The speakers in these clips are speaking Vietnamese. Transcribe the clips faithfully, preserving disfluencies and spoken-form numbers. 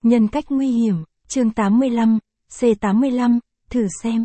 Nhân cách nguy hiểm, chương tám mươi lăm, C tám mươi lăm, thử xem.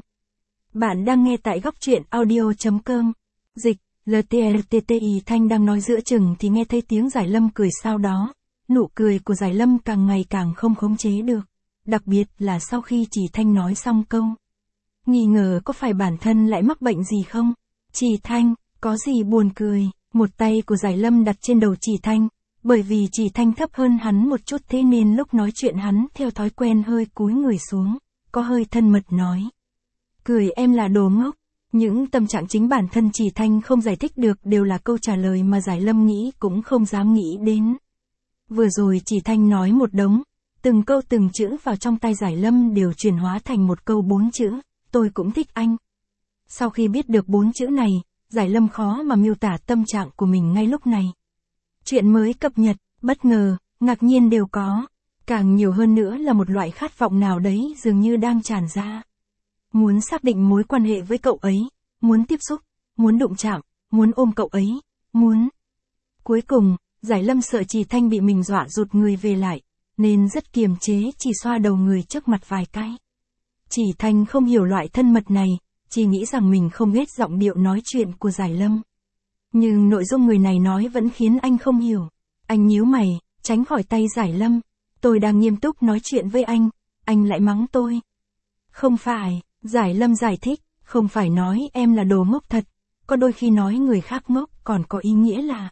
Bạn đang nghe tại góc truyện audio chấm com. Dịch, lờ tê tê tê i Thanh đang nói giữa chừng thì nghe thấy tiếng Giải Lâm cười sau đó. Nụ cười của Giải Lâm càng ngày càng không khống chế được. Đặc biệt là sau khi chị Thanh nói xong câu. Nghi ngờ có phải bản thân lại mắc bệnh gì không? Chị Thanh, có gì buồn cười? Một tay của Giải Lâm đặt trên đầu chị Thanh. Bởi vì chị Thanh thấp hơn hắn một chút thế nên lúc nói chuyện hắn theo thói quen hơi cúi người xuống, có hơi thân mật nói. Cười em là đồ ngốc. Những tâm trạng chính bản thân chị Thanh không giải thích được đều là câu trả lời mà Giải Lâm nghĩ cũng không dám nghĩ đến. Vừa rồi chị Thanh nói một đống, từng câu từng chữ vào trong tai Giải Lâm đều chuyển hóa thành một câu bốn chữ, tôi cũng thích anh. Sau khi biết được bốn chữ này, Giải Lâm khó mà miêu tả tâm trạng của mình ngay lúc này. Chuyện mới cập nhật, bất ngờ, ngạc nhiên đều có. Càng nhiều hơn nữa là một loại khát vọng nào đấy dường như đang tràn ra. Muốn xác định mối quan hệ với cậu ấy, muốn tiếp xúc, muốn đụng chạm, muốn ôm cậu ấy, muốn. Cuối cùng, Giải Lâm sợ chị Thanh bị mình dọa rụt người về lại, nên rất kiềm chế chỉ xoa đầu người trước mặt vài cái. Chị Thanh không hiểu loại thân mật này, chỉ nghĩ rằng mình không ghét giọng điệu nói chuyện của Giải Lâm. Nhưng nội dung người này nói vẫn khiến anh không hiểu. Anh nhíu mày, tránh khỏi tay Giải Lâm. Tôi đang nghiêm túc nói chuyện với anh, anh lại mắng tôi. Không phải, Giải Lâm giải thích, không phải nói em là đồ ngốc thật. Có đôi khi nói người khác ngốc còn có ý nghĩa là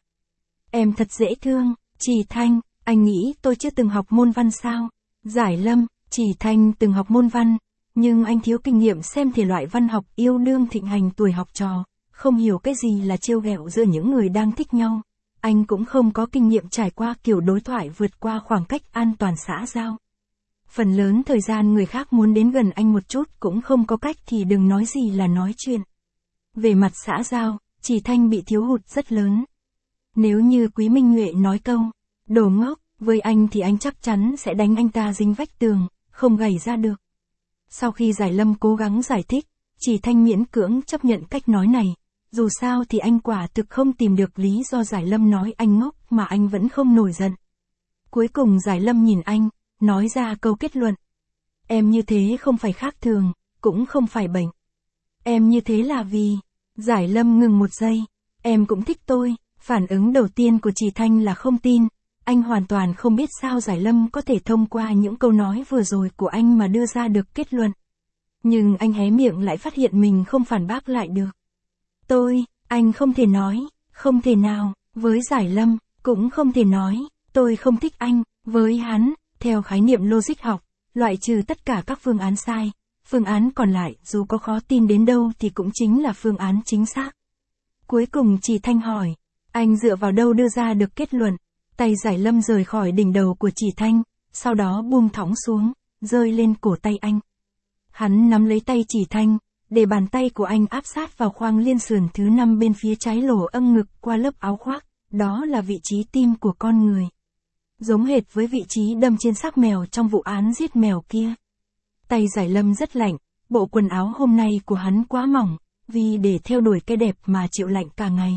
em thật dễ thương. Chị Thanh, anh nghĩ tôi chưa từng học môn văn sao? Giải Lâm, chị Thanh từng học môn văn, nhưng anh thiếu kinh nghiệm xem thể loại văn học yêu đương thịnh hành tuổi học trò. Không hiểu cái gì là trêu ghẹo giữa những người đang thích nhau. Anh cũng không có kinh nghiệm trải qua kiểu đối thoại vượt qua khoảng cách an toàn xã giao. Phần lớn thời gian người khác muốn đến gần anh một chút cũng không có cách thì đừng nói gì là nói chuyện. Về mặt xã giao, chị Thanh bị thiếu hụt rất lớn. Nếu như Quý Minh Nhuệ nói câu, đồ ngốc, với anh thì anh chắc chắn sẽ đánh anh ta dính vách tường, không gầy ra được. Sau khi Giải Lâm cố gắng giải thích, chị Thanh miễn cưỡng chấp nhận cách nói này. Dù sao thì anh quả thực không tìm được lý do Giải Lâm nói anh ngốc mà anh vẫn không nổi giận. Cuối cùng Giải Lâm nhìn anh, nói ra câu kết luận. Em như thế không phải khác thường, cũng không phải bệnh. Em như thế là vì... Giải Lâm ngừng một giây. Em cũng thích tôi. Phản ứng đầu tiên của chị Thanh là không tin. Anh hoàn toàn không biết sao Giải Lâm có thể thông qua những câu nói vừa rồi của anh mà đưa ra được kết luận. Nhưng anh hé miệng lại phát hiện mình không phản bác lại được. Tôi, anh không thể nói, không thể nào, với Giải Lâm, cũng không thể nói, tôi không thích anh, với hắn, theo khái niệm logic học, loại trừ tất cả các phương án sai, phương án còn lại dù có khó tin đến đâu thì cũng chính là phương án chính xác. Cuối cùng chị Thanh hỏi, anh dựa vào đâu đưa ra được kết luận, tay Giải Lâm rời khỏi đỉnh đầu của chị Thanh, sau đó buông thõng xuống, rơi lên cổ tay anh. Hắn nắm lấy tay chị Thanh, để bàn tay của anh áp sát vào khoang liên sườn thứ năm bên phía trái lỗ âng ngực qua lớp áo khoác, đó là vị trí tim của con người. Giống hệt với vị trí đâm trên xác mèo trong vụ án giết mèo kia. Tay Giải Lâm rất lạnh, bộ quần áo hôm nay của hắn quá mỏng, vì để theo đuổi cái đẹp mà chịu lạnh cả ngày.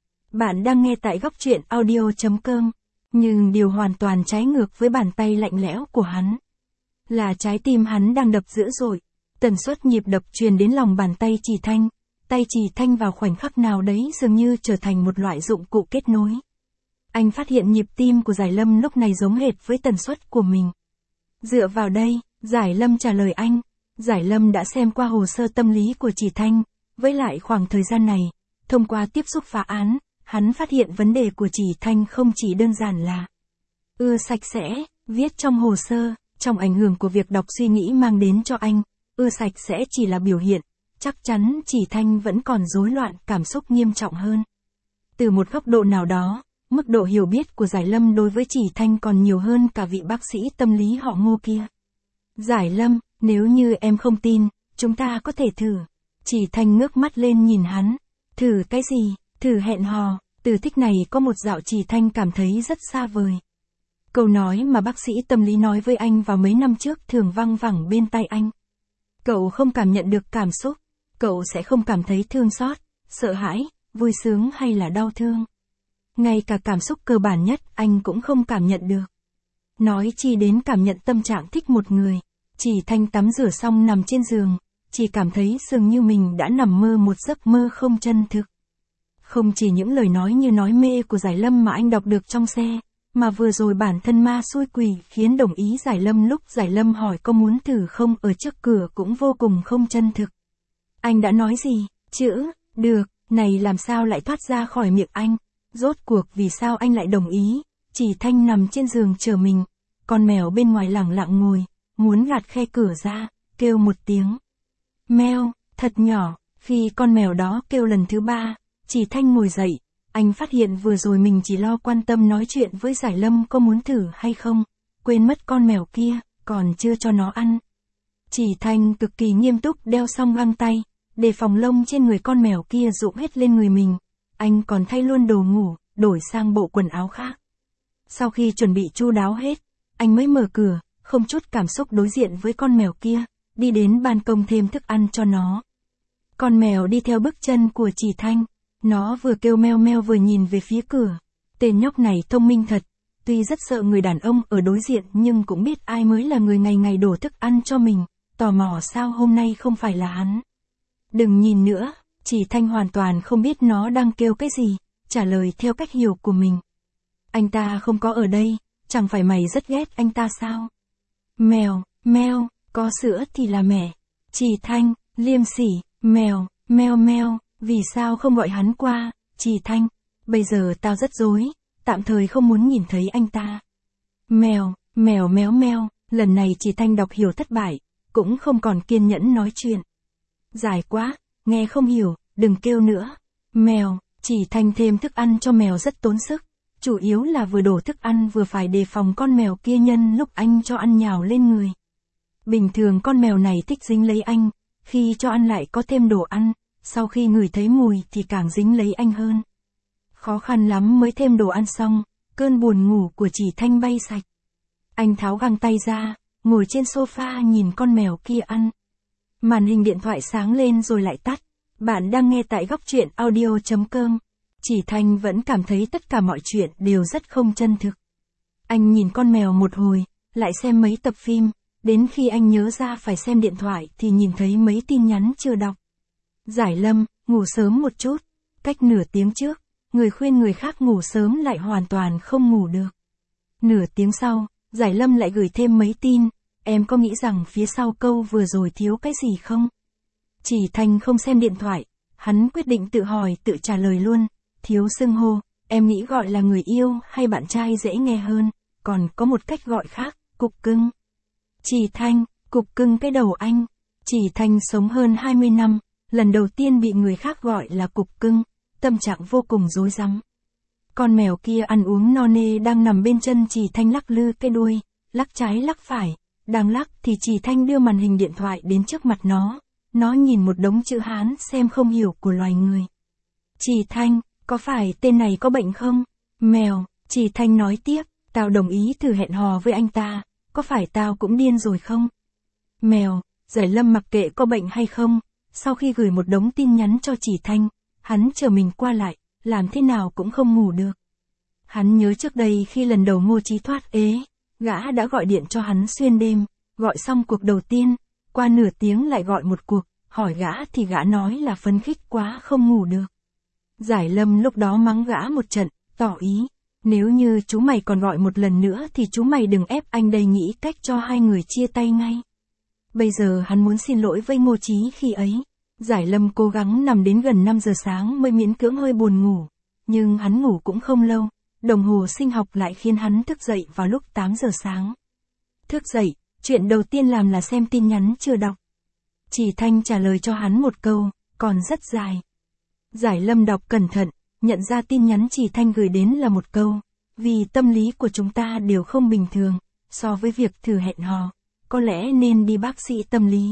Bạn đang nghe tại góc truyện audio chấm com, nhưng điều hoàn toàn trái ngược với bàn tay lạnh lẽo của hắn. Là trái tim hắn đang đập dữ dội. Tần suất nhịp đập truyền đến lòng bàn tay chị Thanh, tay chị Thanh vào khoảnh khắc nào đấy dường như trở thành một loại dụng cụ kết nối. Anh phát hiện nhịp tim của Giải Lâm lúc này giống hệt với tần suất của mình. Dựa vào đây, Giải Lâm trả lời anh, Giải Lâm đã xem qua hồ sơ tâm lý của chị Thanh, với lại khoảng thời gian này, thông qua tiếp xúc phá án, hắn phát hiện vấn đề của chị Thanh không chỉ đơn giản là ưa sạch sẽ, viết trong hồ sơ, trong ảnh hưởng của việc đọc suy nghĩ mang đến cho anh. Ưa sạch sẽ chỉ là biểu hiện, chắc chắn chị Thanh vẫn còn rối loạn cảm xúc nghiêm trọng hơn. Từ một góc độ nào đó, mức độ hiểu biết của Giải Lâm đối với chị Thanh còn nhiều hơn cả vị bác sĩ tâm lý họ Ngô kia. Giải Lâm, nếu như em không tin, chúng ta có thể thử. Chị Thanh ngước mắt lên nhìn hắn. Thử cái gì? Thử hẹn hò. Từ thích này có một dạo chị Thanh cảm thấy rất xa vời. Câu nói mà bác sĩ tâm lý nói với anh vào mấy năm trước thường văng vẳng bên tai anh. Cậu không cảm nhận được cảm xúc, cậu sẽ không cảm thấy thương xót, sợ hãi, vui sướng hay là đau thương. Ngay cả cảm xúc cơ bản nhất anh cũng không cảm nhận được. nói chi đến cảm nhận tâm trạng thích một người. Chỉ Thanh tắm rửa xong nằm trên giường, chỉ cảm thấy dường như mình đã nằm mơ một giấc mơ không chân thực. Không chỉ những lời nói như nói mê của Giải Lâm mà anh đọc được trong xe, mà vừa rồi bản thân ma xui quỷ khiến đồng ý Giải Lâm lúc Giải Lâm hỏi có muốn thử không ở trước cửa cũng vô cùng không chân thực. Anh đã nói gì, chữ, được, này làm sao lại thoát ra khỏi miệng anh, rốt cuộc vì sao anh lại đồng ý. Chỉ Thanh nằm trên giường chờ mình, con mèo bên ngoài lẳng lặng ngồi, muốn gạt khe cửa ra, kêu một tiếng. Meo, thật nhỏ, khi con mèo đó kêu lần thứ ba, Chỉ Thanh ngồi dậy, anh phát hiện vừa rồi mình chỉ lo quan tâm nói chuyện với Giải Lâm có muốn thử hay không, quên mất con mèo kia, còn chưa cho nó ăn. Chỉ Thanh cực kỳ nghiêm túc đeo xong găng tay, để phòng lông trên người con mèo kia rụng hết lên người mình, anh còn thay luôn đồ ngủ, đổi sang bộ quần áo khác. Sau khi chuẩn bị chu đáo hết, anh mới mở cửa, không chút cảm xúc đối diện với con mèo kia, đi đến ban công thêm thức ăn cho nó. Con mèo đi theo bước chân của Chỉ Thanh, nó vừa kêu meo meo vừa nhìn về phía cửa. Tên nhóc này thông minh thật, tuy rất sợ người đàn ông ở đối diện nhưng cũng biết ai mới là người ngày ngày đổ thức ăn cho mình, tò mò sao hôm nay không phải là hắn. Đừng nhìn nữa, Chỉ Thanh hoàn toàn không biết nó đang kêu cái gì, trả lời theo cách hiểu của mình. Anh ta không có ở đây, chẳng phải mày rất ghét anh ta sao? Mèo, meo, có sữa thì là mẹ. Chỉ Thanh, liêm sỉ, mèo, meo meo, vì sao không gọi hắn qua? Chỉ Thanh, bây giờ tao rất rối, tạm thời không muốn nhìn thấy anh ta. Mèo, mèo méo meo, lần này Chỉ Thanh đọc hiểu thất bại, cũng không còn kiên nhẫn nói chuyện. Dài quá, nghe không hiểu, đừng kêu nữa. Mèo, Chỉ Thanh thêm thức ăn cho mèo rất tốn sức, chủ yếu là vừa đổ thức ăn vừa phải đề phòng con mèo kia nhân lúc anh cho ăn nhào lên người. Bình thường con mèo này thích dính lấy anh, khi cho ăn lại có thêm đồ ăn, sau khi ngửi thấy mùi thì càng dính lấy anh hơn. Khó khăn lắm mới thêm đồ ăn xong, cơn buồn ngủ của Chỉ Thanh bay sạch. Anh tháo găng tay ra, ngồi trên sofa nhìn con mèo kia ăn. Màn hình điện thoại sáng lên rồi lại tắt. Bạn đang nghe tại góc truyện audio chấm com. Chỉ Thanh vẫn cảm thấy tất cả mọi chuyện đều rất không chân thực. Anh nhìn con mèo một hồi, lại xem mấy tập phim, đến khi anh nhớ ra phải xem điện thoại thì nhìn thấy mấy tin nhắn chưa đọc. Giải Lâm, ngủ sớm một chút, cách nửa tiếng trước, người khuyên người khác ngủ sớm lại hoàn toàn không ngủ được. Nửa tiếng sau, Giải Lâm lại gửi thêm mấy tin, em có nghĩ rằng phía sau câu vừa rồi thiếu cái gì không? Chỉ Thanh không xem điện thoại, hắn quyết định tự hỏi tự trả lời luôn, thiếu xưng hô, em nghĩ gọi là người yêu hay bạn trai dễ nghe hơn, còn có một cách gọi khác, cục cưng. Chỉ Thanh, cục cưng cái đầu anh. Chỉ Thanh sống hơn hai mươi năm, lần đầu tiên bị người khác gọi là cục cưng, tâm trạng vô cùng rối rắm. Con mèo kia ăn uống no nê đang nằm bên chân Chỉ Thanh lắc lư cái đuôi, lắc trái lắc phải, đang lắc thì Chỉ Thanh đưa màn hình điện thoại đến trước mặt nó, nó nhìn một đống chữ Hán xem không hiểu của loài người. Chỉ Thanh, có phải tên này có bệnh không? Mèo, Chỉ Thanh nói tiếp, tao đồng ý thử hẹn hò với anh ta, có phải tao cũng điên rồi không? Mèo, Giải Lâm mặc kệ có bệnh hay không, sau khi gửi một đống tin nhắn cho Chỉ Thanh, hắn chờ mình qua lại, làm thế nào cũng không ngủ được. Hắn nhớ trước đây khi lần đầu Ngô Chí thoát ế, gã đã gọi điện cho hắn xuyên đêm, gọi xong cuộc đầu tiên, qua nửa tiếng lại gọi một cuộc, hỏi gã thì gã nói là phấn khích quá không ngủ được. Giải Lâm lúc đó mắng gã một trận, tỏ ý, nếu như chú mày còn gọi một lần nữa thì chú mày đừng ép anh đây, nghĩ cách cho hai người chia tay ngay. Bây giờ hắn muốn xin lỗi với Ngô Chí khi ấy. Giải Lâm cố gắng nằm đến gần năm giờ sáng mới miễn cưỡng hơi buồn ngủ, nhưng hắn ngủ cũng không lâu, đồng hồ sinh học lại khiến hắn thức dậy vào lúc tám giờ sáng. Thức dậy, chuyện đầu tiên làm là xem tin nhắn chưa đọc. Chỉ Thanh trả lời cho hắn một câu, còn rất dài. Giải Lâm đọc cẩn thận, nhận ra tin nhắn Chỉ Thanh gửi đến là một câu, vì tâm lý của chúng ta đều không bình thường, so với việc thử hẹn hò, có lẽ nên đi bác sĩ tâm lý.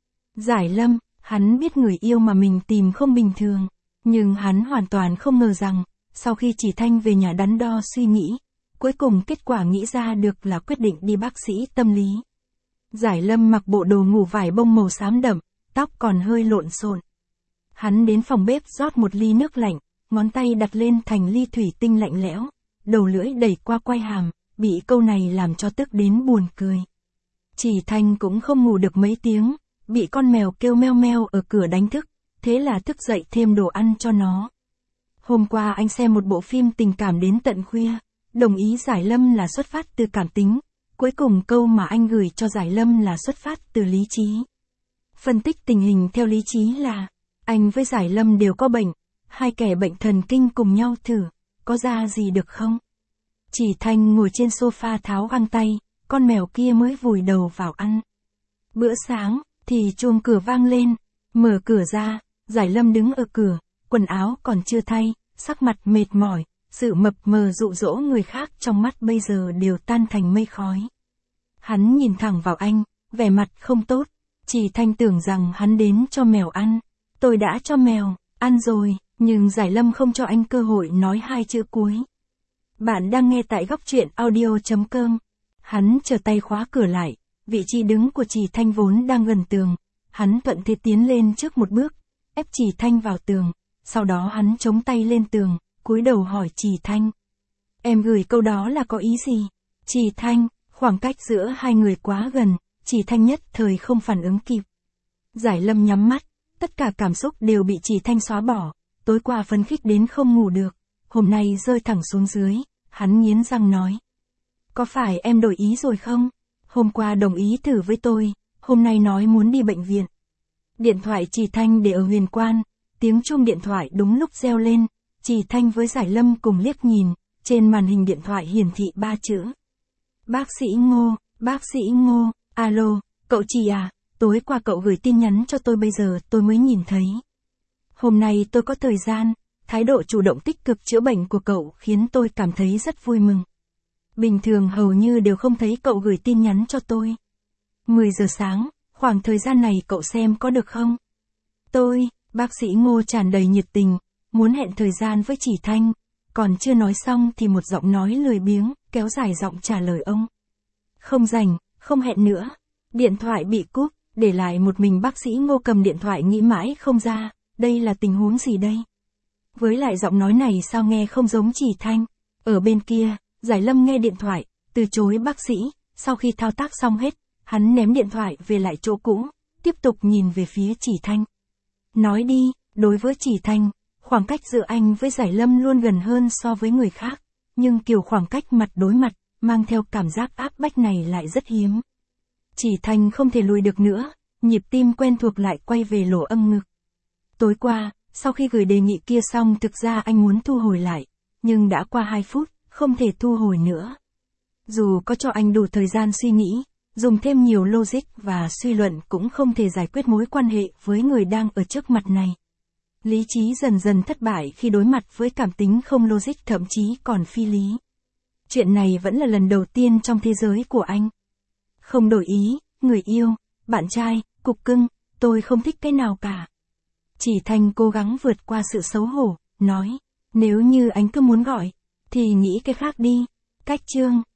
Giải Lâm, hắn biết người yêu mà mình tìm không bình thường, nhưng hắn hoàn toàn không ngờ rằng, sau khi Chỉ Thanh về nhà đắn đo suy nghĩ, cuối cùng kết quả nghĩ ra được là quyết định đi bác sĩ tâm lý. Giải Lâm mặc bộ đồ ngủ vải bông màu xám đậm, tóc còn hơi lộn xộn. Hắn đến phòng bếp rót một ly nước lạnh, ngón tay đặt lên thành ly thủy tinh lạnh lẽo, đầu lưỡi đẩy qua quai hàm, bị câu này làm cho tức đến buồn cười. Chỉ Thanh cũng không ngủ được mấy tiếng, bị con mèo kêu meo meo ở cửa đánh thức, thế là thức dậy thêm đồ ăn cho nó. Hôm qua anh xem một bộ phim tình cảm đến tận khuya, đồng ý Giải Lâm là xuất phát từ cảm tính, cuối cùng câu mà anh gửi cho Giải Lâm là xuất phát từ lý trí. Phân tích tình hình theo lý trí là, anh với Giải Lâm đều có bệnh, hai kẻ bệnh thần kinh cùng nhau thử, có ra gì được không? Chỉ Thanh ngồi trên sofa tháo găng tay, con mèo kia mới vùi đầu vào ăn. Bữa sáng, thì chuông cửa vang lên, mở cửa ra, Giải Lâm đứng ở cửa, quần áo còn chưa thay, sắc mặt mệt mỏi, sự mập mờ dụ dỗ người khác trong mắt bây giờ đều tan thành mây khói. Hắn nhìn thẳng vào anh, vẻ mặt không tốt, Chỉ Thanh tưởng rằng hắn đến cho mèo ăn. Tôi đã cho mèo, ăn rồi, nhưng Giải Lâm không cho anh cơ hội nói hai chữ cuối. Bạn đang nghe tại góc truyện audio chấm com. Hắn trở tay khóa cửa lại, vị trí đứng của Chỉ Thanh vốn đang gần tường. Hắn thuận thế tiến lên trước một bước, ép Chỉ Thanh vào tường, sau đó hắn chống tay lên tường, cúi đầu hỏi Chỉ Thanh. Em gửi câu đó là có ý gì? Chỉ Thanh, khoảng cách giữa hai người quá gần, Chỉ Thanh nhất thời không phản ứng kịp. Giải Lâm nhắm mắt, tất cả cảm xúc đều bị Chỉ Thanh xóa bỏ, tối qua phấn khích đến không ngủ được, hôm nay rơi thẳng xuống dưới, hắn nghiến răng nói. Có phải em đổi ý rồi không? Hôm qua đồng ý thử với tôi, hôm nay nói muốn đi bệnh viện. Điện thoại Chỉ Thanh để ở huyền quan, tiếng chuông điện thoại đúng lúc reo lên, Chỉ Thanh với Giải Lâm cùng liếc nhìn, trên màn hình điện thoại hiển thị ba chữ. Bác sĩ Ngô, bác sĩ Ngô, alo, cậu Chỉ à, tối qua cậu gửi tin nhắn cho tôi bây giờ tôi mới nhìn thấy. Hôm nay tôi có thời gian, thái độ chủ động tích cực chữa bệnh của cậu khiến tôi cảm thấy rất vui mừng. Bình thường hầu như đều không thấy cậu gửi tin nhắn cho tôi. mười giờ sáng, khoảng thời gian này cậu xem có được không? Tôi, bác sĩ Ngô tràn đầy nhiệt tình, muốn hẹn thời gian với Chỉ Thanh, còn chưa nói xong thì một giọng nói lười biếng, kéo dài giọng trả lời ông. Không rảnh, không hẹn nữa. Điện thoại bị cúp, để lại một mình bác sĩ Ngô cầm điện thoại nghĩ mãi không ra, đây là tình huống gì đây? Với lại giọng nói này sao nghe không giống Chỉ Thanh. Ở bên kia, Giải Lâm nghe điện thoại, từ chối bác sĩ, sau khi thao tác xong hết, hắn ném điện thoại về lại chỗ cũ, tiếp tục nhìn về phía Chỉ Thanh. Nói đi, đối với Chỉ Thanh, khoảng cách giữa anh với Giải Lâm luôn gần hơn so với người khác, nhưng kiểu khoảng cách mặt đối mặt, mang theo cảm giác áp bách này lại rất hiếm. Chỉ Thanh không thể lùi được nữa, nhịp tim quen thuộc lại quay về lỗ âm ngực. Tối qua, sau khi gửi đề nghị kia xong thực ra anh muốn thu hồi lại, nhưng đã qua hai phút, không thể thu hồi nữa. Dù có cho anh đủ thời gian suy nghĩ, dùng thêm nhiều logic và suy luận cũng không thể giải quyết mối quan hệ với người đang ở trước mặt này. Lý trí dần dần thất bại khi đối mặt với cảm tính không logic thậm chí còn phi lý. Chuyện này vẫn là lần đầu tiên trong thế giới của anh. Không đổi ý, người yêu, bạn trai, cục cưng, tôi không thích cái nào cả. Chỉ Thanh cố gắng vượt qua sự xấu hổ, nói, nếu như anh cứ muốn gọi, thì nghĩ cái khác đi. Cách chương.